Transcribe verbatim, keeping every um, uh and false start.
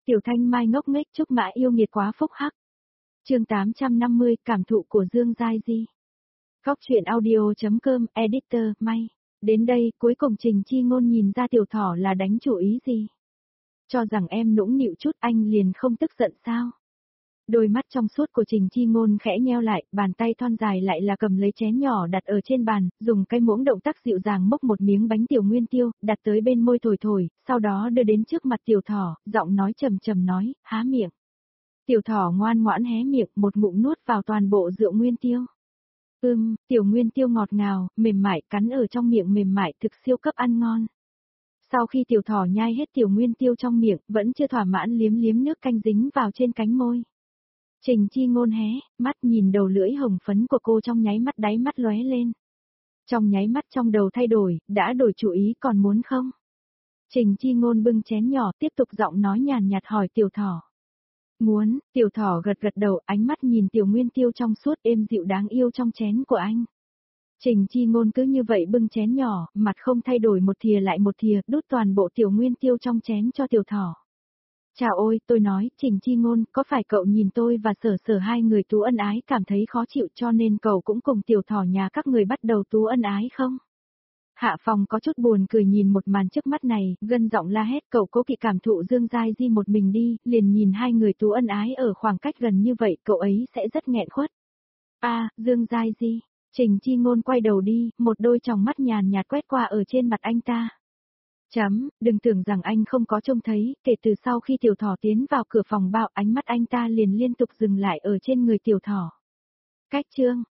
Tiểu Thanh Mai ngốc nghếch chúc mã yêu nghiệt quá phúc hắc. Chương tám trăm năm mươi, cảm thụ của Dương Giai Di. Góc truyện audio.com, editor, May. Đến đây, cuối cùng Trình Chi Ngôn nhìn ra Tiểu Thỏ là đánh chủ ý gì. Cho rằng em nũng nịu chút anh liền không tức giận sao. Đôi mắt trong suốt của Trình Chi Ngôn khẽ nheo lại, bàn tay thon dài lại là cầm lấy chén nhỏ đặt ở trên bàn, dùng cái muỗng động tác dịu dàng mốc một miếng bánh tiểu nguyên tiêu, đặt tới bên môi thổi thổi, sau đó đưa đến trước mặt Tiểu Thỏ, giọng nói trầm trầm nói, há miệng. Tiểu Thỏ ngoan ngoãn hé miệng, một ngụm nuốt vào toàn bộ rượu nguyên tiêu. Ưm, tiểu nguyên tiêu ngọt ngào, mềm mại, cắn ở trong miệng mềm mại, thực siêu cấp ăn ngon. Sau khi Tiểu Thỏ nhai hết tiểu nguyên tiêu trong miệng, vẫn chưa thỏa mãn liếm liếm nước canh dính vào trên cánh môi. Trình Chi Ngôn hé, mắt nhìn đầu lưỡi hồng phấn của cô trong nháy mắt đáy mắt lóe lên. Trong nháy mắt trong đầu thay đổi, đã đổi chủ ý còn muốn không? Trình Chi Ngôn bưng chén nhỏ tiếp tục giọng nói nhàn nhạt hỏi Tiểu Thỏ. Muốn, Tiểu Thỏ gật gật đầu, ánh mắt nhìn tiểu nguyên tiêu trong suốt êm dịu đáng yêu trong chén của anh. Trình Chi Ngôn cứ như vậy bưng chén nhỏ, mặt không thay đổi một thìa lại một thìa, đút toàn bộ tiểu nguyên tiêu trong chén cho Tiểu Thỏ. Chào ôi, tôi nói, Trình Chi Ngôn, có phải cậu nhìn tôi và Sở Sở hai người tú ân ái cảm thấy khó chịu cho nên cậu cũng cùng Tiểu Thỏ nhà các người bắt đầu tú ân ái không? Hạ Phong có chút buồn cười nhìn một màn trước mắt này, gân giọng la hét cậu Cố Kỵ cảm thụ Dương Giai Di một mình đi, liền nhìn hai người tú ân ái ở khoảng cách gần như vậy, cậu ấy sẽ rất nghẹn khuất. A, à, Dương Giai Di, Trình Chi Ngôn quay đầu đi, một đôi tròng mắt nhàn nhạt quét qua ở trên mặt anh ta. Chấm, đừng tưởng rằng anh không có trông thấy, kể từ sau khi Tiểu Thỏ tiến vào cửa phòng bao, ánh mắt anh ta liền liên tục dừng lại ở trên người Tiểu Thỏ. Cách chương,